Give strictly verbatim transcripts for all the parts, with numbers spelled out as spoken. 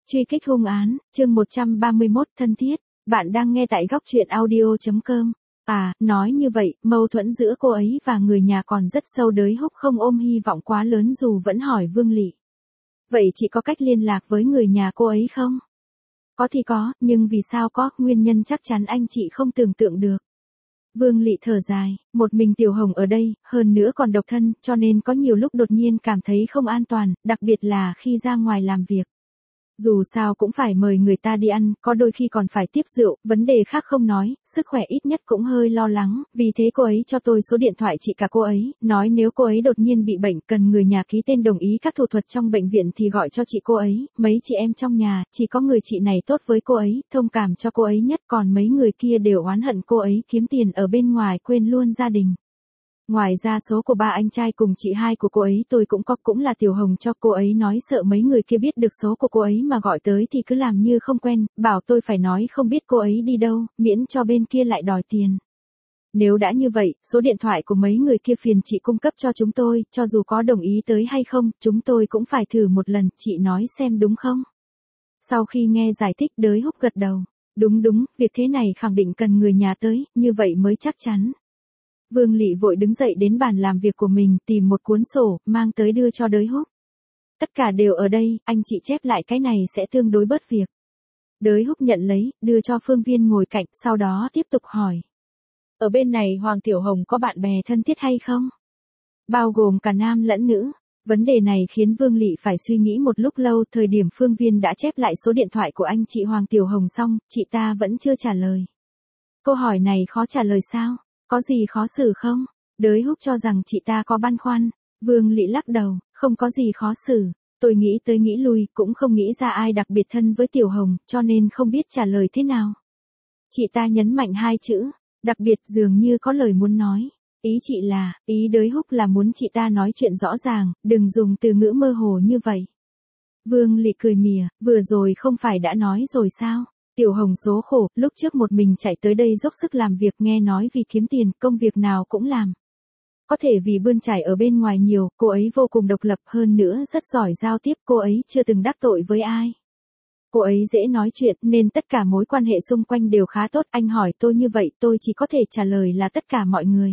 Truy kích hung án, chương một trăm ba mươi mốt thân thiết, bạn đang nghe tại góc truyện audio chấm com. À, nói như vậy, mâu thuẫn giữa cô ấy và người nhà còn rất sâu, Đới Húc không ôm hy vọng quá lớn dù vẫn hỏi Vương Lị. Vậy chị có cách liên lạc với người nhà cô ấy không? Có thì có, nhưng vì sao có, nguyên nhân chắc chắn anh chị không tưởng tượng được. Vương Lị thở dài, một mình Tiểu Hồng ở đây, hơn nữa còn độc thân, cho nên có nhiều lúc đột nhiên cảm thấy không an toàn, đặc biệt là khi ra ngoài làm việc. Dù sao cũng phải mời người ta đi ăn, có đôi khi còn phải tiếp rượu, vấn đề khác không nói, sức khỏe ít nhất cũng hơi lo lắng, vì thế cô ấy cho tôi số điện thoại chị cả cô ấy, nói nếu cô ấy đột nhiên bị bệnh cần người nhà ký tên đồng ý các thủ thuật trong bệnh viện thì gọi cho chị cô ấy, mấy chị em trong nhà, chỉ có người chị này tốt với cô ấy, thông cảm cho cô ấy nhất, còn mấy người kia đều oán hận cô ấy kiếm tiền ở bên ngoài quên luôn gia đình. Ngoài ra số của ba anh trai cùng chị hai của cô ấy tôi cũng có, cũng là Tiểu Hồng cho cô ấy, nói sợ mấy người kia biết được số của cô ấy mà gọi tới thì cứ làm như không quen, bảo tôi phải nói không biết cô ấy đi đâu, miễn cho bên kia lại đòi tiền. Nếu đã như vậy, số điện thoại của mấy người kia phiền chị cung cấp cho chúng tôi, cho dù có đồng ý tới hay không, chúng tôi cũng phải thử một lần, chị nói xem đúng không? Sau khi nghe giải thích, Đới Húc gật đầu. Đúng đúng, việc thế này khẳng định cần người nhà tới, như vậy mới chắc chắn. Vương Lị vội đứng dậy đến bàn làm việc của mình, tìm một cuốn sổ, mang tới đưa cho Đới Húc. Tất cả đều ở đây, anh chị chép lại cái này sẽ tương đối bớt việc. Đới Húc nhận lấy, đưa cho Phương Viên ngồi cạnh, sau đó tiếp tục hỏi. Ở bên này Hoàng Tiểu Hồng có bạn bè thân thiết hay không? Bao gồm cả nam lẫn nữ. Vấn đề này khiến Vương Lị phải suy nghĩ một lúc lâu, thời điểm Phương Viên đã chép lại số điện thoại của anh chị Hoàng Tiểu Hồng xong, chị ta vẫn chưa trả lời. Câu hỏi này khó trả lời sao? Có gì khó xử không? Đới Húc cho rằng chị ta có băn khoăn. Vương Lị lắc đầu, không có gì khó xử. Tôi nghĩ tới nghĩ lui, cũng không nghĩ ra ai đặc biệt thân với Tiểu Hồng, cho nên không biết trả lời thế nào. Chị ta nhấn mạnh hai chữ, đặc biệt, dường như có lời muốn nói. Ý chị là, ý Đới Húc là muốn chị ta nói chuyện rõ ràng, đừng dùng từ ngữ mơ hồ như vậy. Vương Lị cười mỉa, vừa rồi không phải đã nói rồi sao? Tiểu Hồng số khổ, lúc trước một mình chạy tới đây dốc sức làm việc, nghe nói vì kiếm tiền, công việc nào cũng làm. Có thể vì bươn trải ở bên ngoài nhiều, cô ấy vô cùng độc lập, hơn nữa rất giỏi giao tiếp, cô ấy chưa từng đắc tội với ai. Cô ấy dễ nói chuyện, nên tất cả mối quan hệ xung quanh đều khá tốt, anh hỏi tôi như vậy, tôi chỉ có thể trả lời là tất cả mọi người.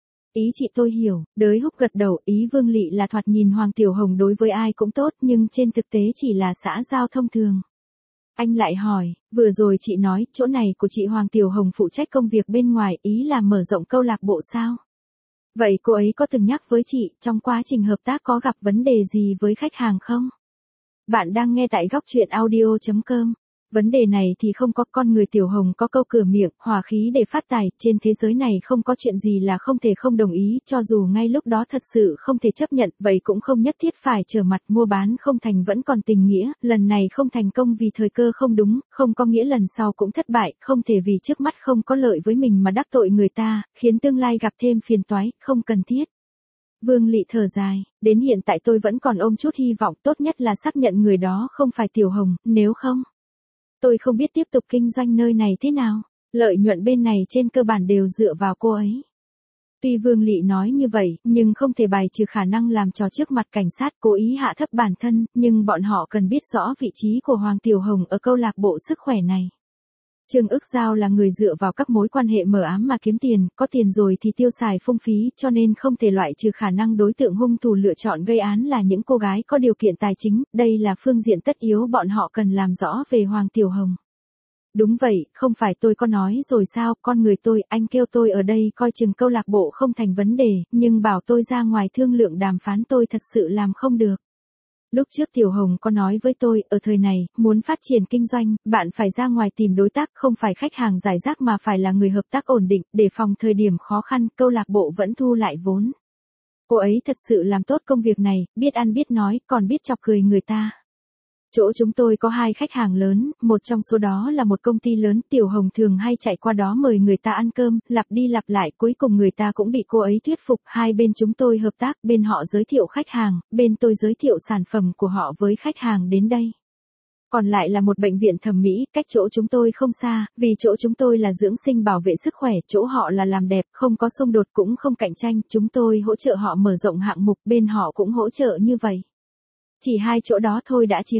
Ý chị tôi hiểu, Đới Húc gật đầu, ý Vương Lị là thoạt nhìn Hoàng Tiểu Hồng đối với ai cũng tốt, nhưng trên thực tế chỉ là xã giao thông thường. Anh lại hỏi, vừa rồi chị nói, chỗ này của chị Hoàng Tiểu Hồng phụ trách công việc bên ngoài, ý là mở rộng câu lạc bộ sao? Vậy cô ấy có từng nhắc với chị, trong quá trình hợp tác có gặp vấn đề gì với khách hàng không? Bạn đang nghe tại góc truyện audio chấm com. Vấn đề này thì không có, con người Tiểu Hồng có câu cửa miệng, hòa khí để phát tài, trên thế giới này không có chuyện gì là không thể không đồng ý, cho dù ngay lúc đó thật sự không thể chấp nhận, vậy cũng không nhất thiết phải trở mặt, mua bán không thành vẫn còn tình nghĩa, lần này không thành công vì thời cơ không đúng, không có nghĩa lần sau cũng thất bại, không thể vì trước mắt không có lợi với mình mà đắc tội người ta, khiến tương lai gặp thêm phiền toái, không cần thiết. Vương Lị thở dài, đến hiện tại tôi vẫn còn ôm chút hy vọng, tốt nhất là xác nhận người đó không phải Tiểu Hồng, nếu không, tôi không biết tiếp tục kinh doanh nơi này thế nào, lợi nhuận bên này trên cơ bản đều dựa vào cô ấy. Tuy Vương Lị nói như vậy, nhưng không thể bài trừ khả năng làm trò trước mặt cảnh sát, cố ý hạ thấp bản thân, nhưng bọn họ cần biết rõ vị trí của Hoàng Tiểu Hồng ở câu lạc bộ sức khỏe này. Trương Ức Giao là người dựa vào các mối quan hệ mờ ám mà kiếm tiền, có tiền rồi thì tiêu xài phung phí, cho nên không thể loại trừ khả năng đối tượng hung thủ lựa chọn gây án là những cô gái có điều kiện tài chính, đây là phương diện tất yếu bọn họ cần làm rõ về Hoàng Tiểu Hồng. Đúng vậy, không phải tôi có nói rồi sao, con người tôi, anh kêu tôi ở đây coi chừng câu lạc bộ không thành vấn đề, nhưng bảo tôi ra ngoài thương lượng đàm phán tôi thật sự làm không được. Lúc trước Tiểu Hồng có nói với tôi, ở thời này, muốn phát triển kinh doanh, bạn phải ra ngoài tìm đối tác, không phải khách hàng giải rác mà phải là người hợp tác ổn định, để phòng thời điểm khó khăn, câu lạc bộ vẫn thu lại vốn. Cô ấy thật sự làm tốt công việc này, biết ăn biết nói, còn biết chọc cười người ta. Chỗ chúng tôi có hai khách hàng lớn, một trong số đó là một công ty lớn, Tiểu Hồng thường hay chạy qua đó mời người ta ăn cơm, lặp đi lặp lại, cuối cùng người ta cũng bị cô ấy thuyết phục, hai bên chúng tôi hợp tác, bên họ giới thiệu khách hàng, bên tôi giới thiệu sản phẩm của họ với khách hàng đến đây. Còn lại là một bệnh viện thẩm mỹ, cách chỗ chúng tôi không xa, vì chỗ chúng tôi là dưỡng sinh bảo vệ sức khỏe, chỗ họ là làm đẹp, không có xung đột cũng không cạnh tranh, chúng tôi hỗ trợ họ mở rộng hạng mục, bên họ cũng hỗ trợ như vậy. Chỉ hai chỗ đó thôi đã chiếm một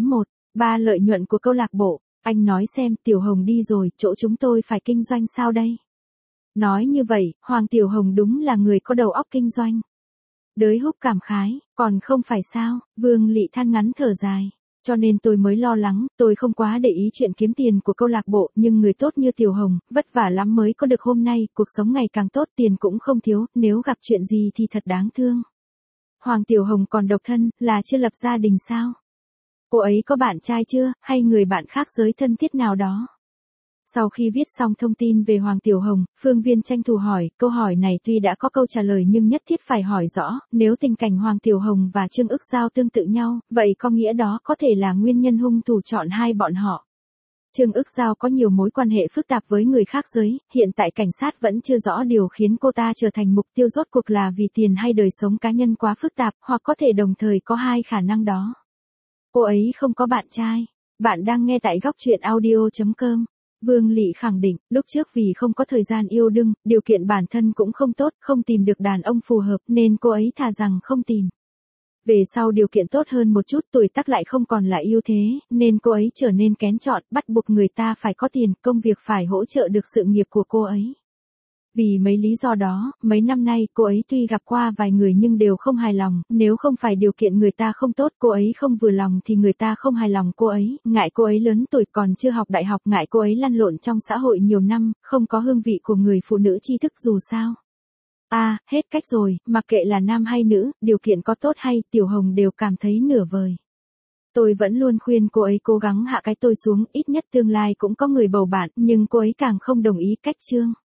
Ba lợi nhuận của câu lạc bộ, anh nói xem Tiểu Hồng đi rồi, chỗ chúng tôi phải kinh doanh sao đây? Nói như vậy, Hoàng Tiểu Hồng đúng là người có đầu óc kinh doanh. Đới Húc cảm khái, còn không phải sao, Vương Lị than ngắn thở dài. Cho nên tôi mới lo lắng, tôi không quá để ý chuyện kiếm tiền của câu lạc bộ, nhưng người tốt như Tiểu Hồng, vất vả lắm mới có được hôm nay, cuộc sống ngày càng tốt, tiền cũng không thiếu, nếu gặp chuyện gì thì thật đáng thương. Hoàng Tiểu Hồng còn độc thân, là chưa lập gia đình sao? Cô ấy có bạn trai chưa, hay người bạn khác giới thân thiết nào đó? Sau khi viết xong thông tin về Hoàng Tiểu Hồng, Phương Viên tranh thủ hỏi, câu hỏi này tuy đã có câu trả lời nhưng nhất thiết phải hỏi rõ, nếu tình cảnh Hoàng Tiểu Hồng và Trương Ức Giao tương tự nhau, vậy có nghĩa đó có thể là nguyên nhân hung thủ chọn hai bọn họ. Trương Ức Giao có nhiều mối quan hệ phức tạp với người khác giới, hiện tại cảnh sát vẫn chưa rõ điều khiến cô ta trở thành mục tiêu rốt cuộc là vì tiền hay đời sống cá nhân quá phức tạp, hoặc có thể đồng thời có hai khả năng đó. Cô ấy không có bạn trai. Bạn đang nghe tại góc truyện audio chấm com. Vương Lị khẳng định, lúc trước vì không có thời gian yêu đương, điều kiện bản thân cũng không tốt, không tìm được đàn ông phù hợp nên cô ấy thà rằng không tìm. Về sau điều kiện tốt hơn một chút, tuổi tác lại không còn là ưu thế, nên cô ấy trở nên kén chọn, bắt buộc người ta phải có tiền, công việc phải hỗ trợ được sự nghiệp của cô ấy. Vì mấy lý do đó, mấy năm nay cô ấy tuy gặp qua vài người nhưng đều không hài lòng, nếu không phải điều kiện người ta không tốt, cô ấy không vừa lòng thì người ta không hài lòng cô ấy, ngại cô ấy lớn tuổi còn chưa học đại học, ngại cô ấy lăn lộn trong xã hội nhiều năm, không có hương vị của người phụ nữ tri thức dù sao. À, hết cách rồi, mặc kệ là nam hay nữ, điều kiện có tốt hay, Tiểu Hồng đều cảm thấy nửa vời. Tôi vẫn luôn khuyên cô ấy cố gắng hạ cái tôi xuống, ít nhất tương lai cũng có người bầu bạn, nhưng cô ấy càng không đồng ý cách Trương